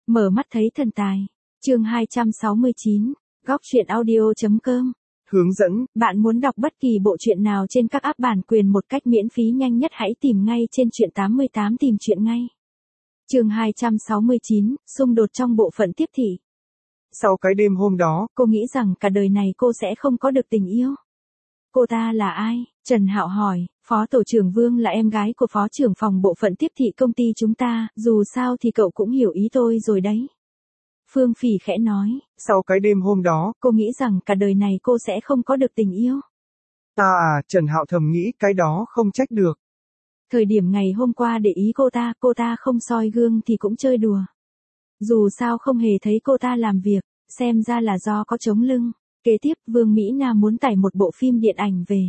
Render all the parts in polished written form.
Mở mắt thấy thần tài. Chương 269. Góc truyện audio.com. Hướng dẫn. Bạn muốn đọc bất kỳ bộ truyện nào trên các app bản quyền một cách miễn phí nhanh nhất hãy tìm ngay trên truyện 88 tìm truyện ngay. Chương 269. Xung đột trong bộ phận tiếp thị. Sau cái đêm hôm đó, cô nghĩ rằng cả đời này cô sẽ không có được tình yêu. Cô ta là ai? Trần Hạo hỏi. Phó tổ trưởng Vương là em gái của phó trưởng phòng bộ phận tiếp thị công ty chúng ta, dù sao thì cậu cũng hiểu ý tôi rồi đấy. Phương Phỉ khẽ nói. Sau cái đêm hôm đó, cô nghĩ rằng cả đời này cô sẽ không có được tình yêu. Trần Hạo thầm nghĩ cái đó không trách được. Thời điểm ngày hôm qua để ý cô ta không soi gương thì cũng chơi đùa. Dù sao không hề thấy cô ta làm việc, xem ra là do có chống lưng. Kế tiếp Vương Mỹ Nam muốn tải một bộ phim điện ảnh về.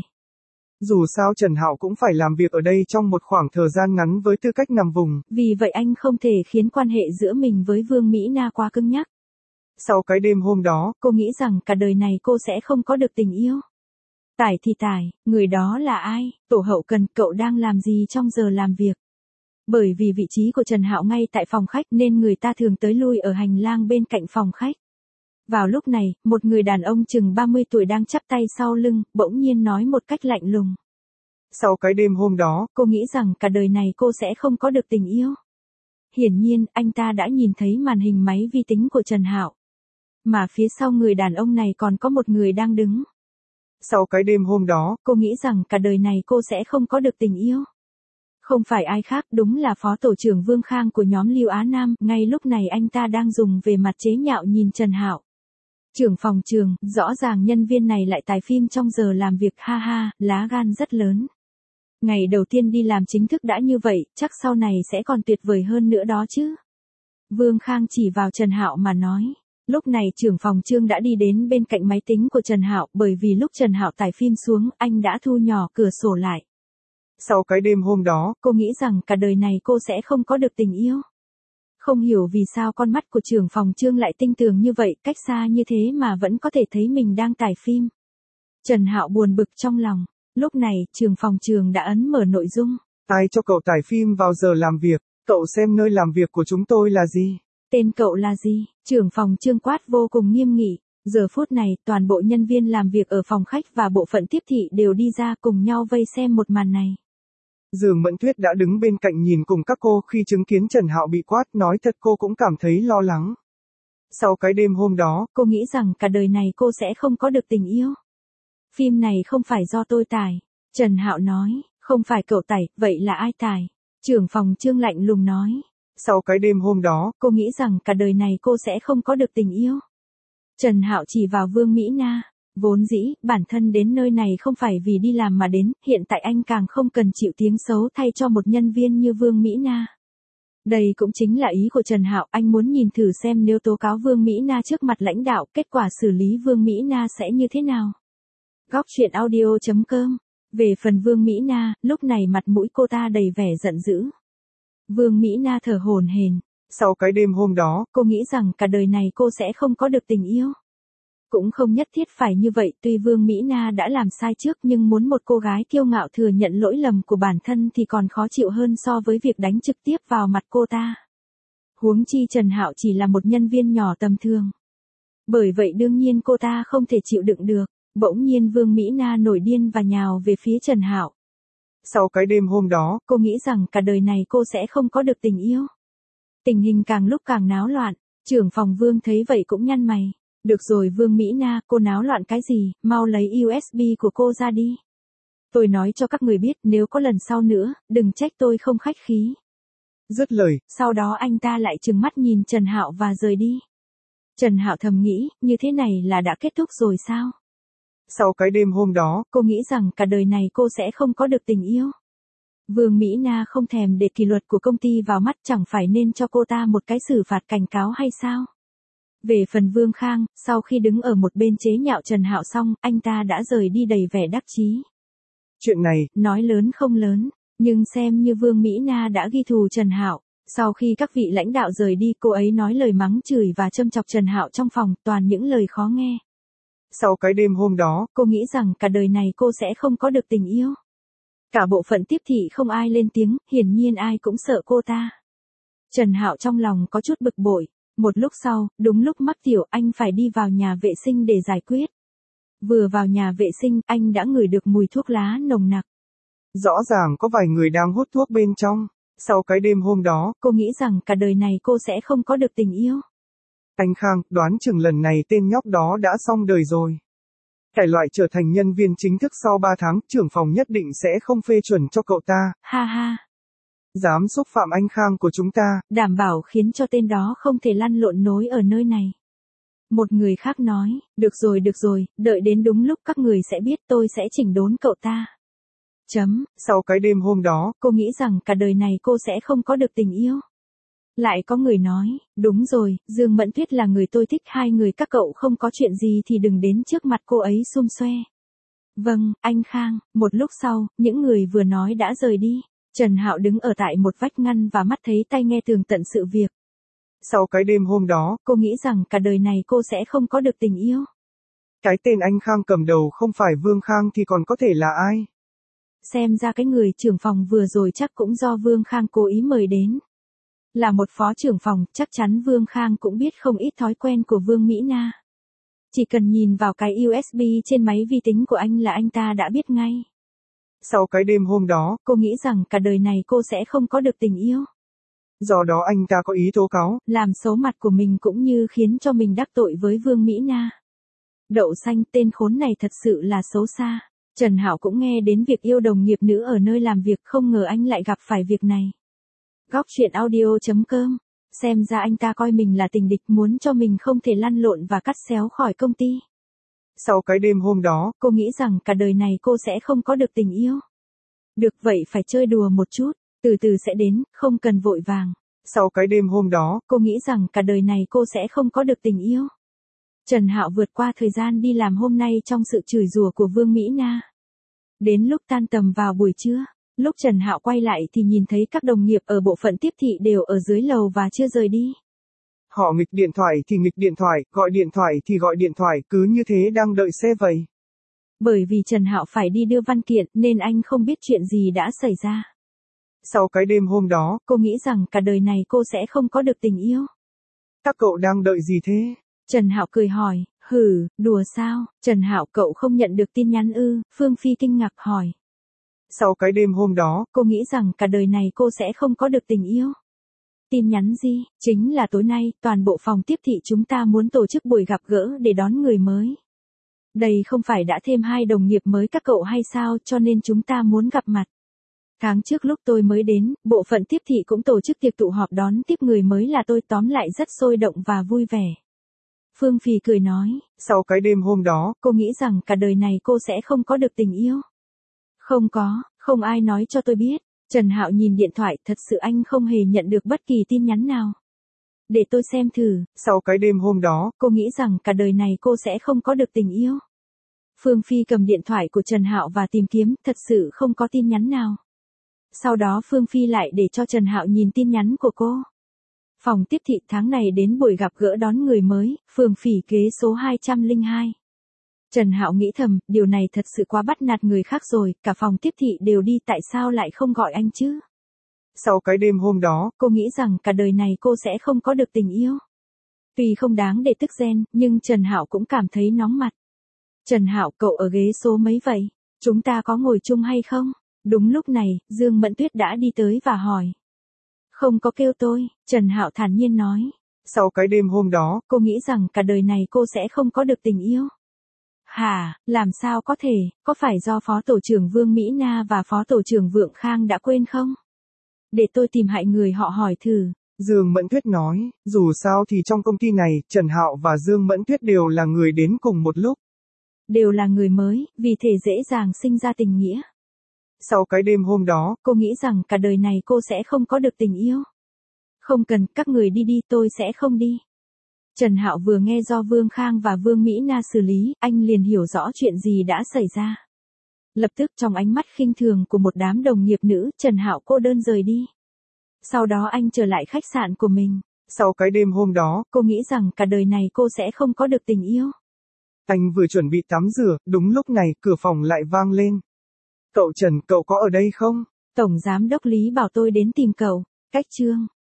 Dù sao Trần Hạo cũng phải làm việc ở đây trong một khoảng thời gian ngắn với tư cách nằm vùng. Vì vậy anh không thể khiến quan hệ giữa mình với Vương Mỹ Na quá cứng nhắc. Sau cái đêm hôm đó, cô nghĩ rằng cả đời này cô sẽ không có được tình yêu. Tải thì tải, người đó là ai? Tổ hậu cần, cậu đang làm gì trong giờ làm việc? Bởi vì vị trí của Trần Hạo ngay tại phòng khách nên người ta thường tới lui ở hành lang bên cạnh phòng khách. Vào lúc này, một người đàn ông chừng 30 tuổi đang chắp tay sau lưng, bỗng nhiên nói một cách lạnh lùng. Sau cái đêm hôm đó, cô nghĩ rằng cả đời này cô sẽ không có được tình yêu. Hiển nhiên, anh ta đã nhìn thấy màn hình máy vi tính của Trần Hạo. Mà phía sau người đàn ông này còn có một người đang đứng. Sau cái đêm hôm đó, cô nghĩ rằng cả đời này cô sẽ không có được tình yêu. Không phải ai khác, đúng là phó tổ trưởng Vương Khang của nhóm Lưu Á Nam, ngay lúc này anh ta đang dùng về mặt chế nhạo nhìn Trần Hạo. Trưởng phòng trường, rõ ràng nhân viên này lại tải phim trong giờ làm việc, ha ha, lá gan rất lớn. Ngày đầu tiên đi làm chính thức đã như vậy, chắc sau này sẽ còn tuyệt vời hơn nữa đó chứ. Vương Khang chỉ vào Trần Hạo mà nói. Lúc này trưởng phòng Trương đã đi đến bên cạnh máy tính của Trần Hạo, bởi vì lúc Trần Hạo tải phim xuống, anh đã thu nhỏ cửa sổ lại. Sau cái đêm hôm đó, cô nghĩ rằng cả đời này cô sẽ không có được tình yêu. Không hiểu vì sao con mắt của trưởng phòng Trương lại tinh tường như vậy, cách xa như thế mà vẫn có thể thấy mình đang tải phim. Trần Hạo buồn bực trong lòng. Lúc này, trưởng phòng Trường đã ấn mở nội dung. Ai cho cậu tải phim vào giờ làm việc? Cậu xem nơi làm việc của chúng tôi là gì? Tên cậu là gì? Trưởng phòng Trương quát vô cùng nghiêm nghị. Giờ phút này, toàn bộ nhân viên làm việc ở phòng khách và bộ phận tiếp thị đều đi ra cùng nhau vây xem một màn này. Dương Mẫn Tuyết đã đứng bên cạnh nhìn cùng các cô khi chứng kiến Trần Hạo bị quát, nói thật cô cũng cảm thấy lo lắng. Sau cái đêm hôm đó, cô nghĩ rằng cả đời này cô sẽ không có được tình yêu. Phim này không phải do tôi tải. Trần Hạo nói, không phải cậu tải, vậy là ai tải? Trưởng phòng Trương lạnh lùng nói. Sau cái đêm hôm đó, cô nghĩ rằng cả đời này cô sẽ không có được tình yêu. Trần Hạo chỉ vào Vương Mỹ Na. Vốn dĩ, bản thân đến nơi này không phải vì đi làm mà đến, hiện tại anh càng không cần chịu tiếng xấu thay cho một nhân viên như Vương Mỹ Na. Đây cũng chính là ý của Trần Hạo, anh muốn nhìn thử xem nếu tố cáo Vương Mỹ Na trước mặt lãnh đạo, kết quả xử lý Vương Mỹ Na sẽ như thế nào. Góc truyện audio.com. Về phần Vương Mỹ Na, lúc này mặt mũi cô ta đầy vẻ giận dữ. Vương Mỹ Na thở hổn hển. Sau cái đêm hôm đó, cô nghĩ rằng cả đời này cô sẽ không có được tình yêu. Cũng không nhất thiết phải như vậy, tuy Vương Mỹ Na đã làm sai trước nhưng muốn một cô gái kiêu ngạo thừa nhận lỗi lầm của bản thân thì còn khó chịu hơn so với việc đánh trực tiếp vào mặt cô ta. Huống chi Trần Hạo chỉ là một nhân viên nhỏ tầm thường. Bởi vậy đương nhiên cô ta không thể chịu đựng được. Bỗng nhiên Vương Mỹ Na nổi điên và nhào về phía Trần Hạo. Sau cái đêm hôm đó, cô nghĩ rằng cả đời này cô sẽ không có được tình yêu. Tình hình càng lúc càng náo loạn, trưởng phòng Vương thấy vậy cũng nhăn mày. Được rồi Vương Mỹ Na, cô náo loạn cái gì, mau lấy USB của cô ra đi. Tôi nói cho các người biết nếu có lần sau nữa, đừng trách tôi không khách khí. Dứt lời, sau đó anh ta lại trừng mắt nhìn Trần Hạo và rời đi. Trần Hạo thầm nghĩ, như thế này là đã kết thúc rồi sao? Sau cái đêm hôm đó, cô nghĩ rằng cả đời này cô sẽ không có được tình yêu. Vương Mỹ Na không thèm để kỷ luật của công ty vào mắt, chẳng phải nên cho cô ta một cái xử phạt cảnh cáo hay sao? Về phần Vương Khang, sau khi đứng ở một bên chế nhạo Trần Hạo xong, anh ta đã rời đi đầy vẻ đắc chí. Chuyện này, nói lớn không lớn, nhưng xem như Vương Mỹ Na đã ghi thù Trần Hạo. Sau khi các vị lãnh đạo rời đi, cô ấy nói lời mắng chửi và châm chọc Trần Hạo trong phòng, toàn những lời khó nghe. Sau cái đêm hôm đó, cô nghĩ rằng cả đời này cô sẽ không có được tình yêu. Cả bộ phận tiếp thị không ai lên tiếng, hiển nhiên ai cũng sợ cô ta. Trần Hạo trong lòng có chút bực bội. Một lúc sau, đúng lúc Mắc Tiểu Anh phải đi vào nhà vệ sinh để giải quyết. Vừa vào nhà vệ sinh, anh đã ngửi được mùi thuốc lá nồng nặc. Rõ ràng có vài người đang hút thuốc bên trong. Sau cái đêm hôm đó, cô nghĩ rằng cả đời này cô sẽ không có được tình yêu. Anh Khang, đoán chừng lần này tên nhóc đó đã xong đời rồi. Cải loại trở thành nhân viên chính thức sau 3 tháng, trưởng phòng nhất định sẽ không phê chuẩn cho cậu ta. Ha ha. Dám xúc phạm anh Khang của chúng ta. Đảm bảo khiến cho tên đó không thể lăn lộn nối ở nơi này. Một người khác nói, được rồi, đợi đến đúng lúc các người sẽ biết tôi sẽ chỉnh đốn cậu ta. Sau cái đêm hôm đó, cô nghĩ rằng cả đời này cô sẽ không có được tình yêu. Lại có người nói, đúng rồi, Dương Mẫn Tuyết là người tôi thích, hai người các cậu không có chuyện gì thì đừng đến trước mặt cô ấy xum xoe. Vâng, anh Khang. Một lúc sau, những người vừa nói đã rời đi. Trần Hạo đứng ở tại một vách ngăn và mắt thấy tai nghe tường tận sự việc. Sau cái đêm hôm đó, cô nghĩ rằng cả đời này cô sẽ không có được tình yêu. Cái tên anh Khang cầm đầu không phải Vương Khang thì còn có thể là ai? Xem ra cái người trưởng phòng vừa rồi chắc cũng do Vương Khang cố ý mời đến. Là một phó trưởng phòng, chắc chắn Vương Khang cũng biết không ít thói quen của Vương Mỹ Na. Chỉ cần nhìn vào cái USB trên máy vi tính của anh là anh ta đã biết ngay. Sau cái đêm hôm đó, cô nghĩ rằng cả đời này cô sẽ không có được tình yêu. Do đó anh ta có ý tố cáo, làm xấu mặt của mình cũng như khiến cho mình đắc tội với Vương Mỹ Na. Đậu xanh, tên khốn này thật sự là xấu xa. Trần Hạo cũng nghe đến việc yêu đồng nghiệp nữ ở nơi làm việc, không ngờ anh lại gặp phải việc này. Góc truyện audio.com. Xem ra anh ta coi mình là tình địch, muốn cho mình không thể lăn lộn và cắt xéo khỏi công ty. Sau cái đêm hôm đó, cô nghĩ rằng cả đời này cô sẽ không có được tình yêu. Được vậy phải chơi đùa một chút, từ từ sẽ đến, không cần vội vàng. Sau cái đêm hôm đó, cô nghĩ rằng cả đời này cô sẽ không có được tình yêu. Trần Hạo vượt qua thời gian đi làm hôm nay trong sự chửi rủa của Vương Mỹ Na. Đến lúc tan tầm vào buổi trưa, lúc Trần Hạo quay lại thì nhìn thấy các đồng nghiệp ở bộ phận tiếp thị đều ở dưới lầu và chưa rời đi. Họ nghịch điện thoại thì nghịch điện thoại, gọi điện thoại thì gọi điện thoại, cứ như thế đang đợi xe vậy. Bởi vì Trần Hạo phải đi đưa văn kiện nên anh không biết chuyện gì đã xảy ra. Sau cái đêm hôm đó, cô nghĩ rằng cả đời này cô sẽ không có được tình yêu. Các cậu đang đợi gì thế? Trần Hạo cười hỏi, hử, đùa sao? Trần Hạo, cậu không nhận được tin nhắn ư? Phương Phi kinh ngạc hỏi. Sau cái đêm hôm đó, cô nghĩ rằng cả đời này cô sẽ không có được tình yêu. Tin nhắn gì? Chính là tối nay, toàn bộ phòng tiếp thị chúng ta muốn tổ chức buổi gặp gỡ để đón người mới. Đây không phải đã thêm 2 đồng nghiệp mới các cậu hay sao, cho nên chúng ta muốn gặp mặt. Tháng trước lúc tôi mới đến, bộ phận tiếp thị cũng tổ chức tiệc tụ họp đón tiếp người mới là tôi, tóm lại rất sôi động và vui vẻ. Phương Phi cười nói. Sau cái đêm hôm đó, cô nghĩ rằng cả đời này cô sẽ không có được tình yêu. Không ai nói cho tôi biết. Trần Hạo nhìn điện thoại, thật sự anh không hề nhận được bất kỳ tin nhắn nào. Để tôi xem thử. Sau cái đêm hôm đó, cô nghĩ rằng cả đời này cô sẽ không có được tình yêu. Phương Phi cầm điện thoại của Trần Hạo và tìm kiếm, thật sự không có tin nhắn nào. Sau đó Phương Phi lại để cho Trần Hạo nhìn tin nhắn của cô. Phòng tiếp thị tháng này đến buổi gặp gỡ đón người mới, Phường Phỉ kế số 202. Trần Hạo nghĩ thầm, điều này thật sự quá bắt nạt người khác rồi, cả phòng tiếp thị đều đi, tại sao lại không gọi anh chứ? Sau cái đêm hôm đó, cô nghĩ rằng cả đời này cô sẽ không có được tình yêu. Tuy không đáng để tức ghen, nhưng Trần Hạo cũng cảm thấy nóng mặt. Trần Hạo, cậu ở ghế số mấy vậy? Chúng ta có ngồi chung hay không? Đúng lúc này, Dương Mẫn Tuyết đã đi tới và hỏi. Không có kêu tôi, Trần Hạo thản nhiên nói. Sau cái đêm hôm đó, cô nghĩ rằng cả đời này cô sẽ không có được tình yêu. Hả, làm sao có thể, có phải do Phó Tổ trưởng Vương Mỹ Na và Phó Tổ trưởng Vượng Khang đã quên không? Để tôi tìm hại người họ hỏi thử. Dương Mẫn Tuyết nói, dù sao thì trong công ty này, Trần Hạo và Dương Mẫn Tuyết đều là người đến cùng một lúc. Đều là người mới, vì thể dễ dàng sinh ra tình nghĩa. Sau cái đêm hôm đó, cô nghĩ rằng cả đời này cô sẽ không có được tình yêu. Không cần, các người đi đi, tôi sẽ không đi. Trần Hạo vừa nghe do Vương Khang và Vương Mỹ Na xử lý, anh liền hiểu rõ chuyện gì đã xảy ra. Lập tức trong ánh mắt khinh thường của một đám đồng nghiệp nữ, Trần Hạo cô đơn rời đi. Sau đó anh trở lại khách sạn của mình. Sau cái đêm hôm đó, cô nghĩ rằng cả đời này cô sẽ không có được tình yêu. Anh vừa chuẩn bị tắm rửa, đúng lúc này cửa phòng lại vang lên. Cậu Trần, cậu có ở đây không? Tổng giám đốc Lý bảo tôi đến tìm cậu. Cách chương.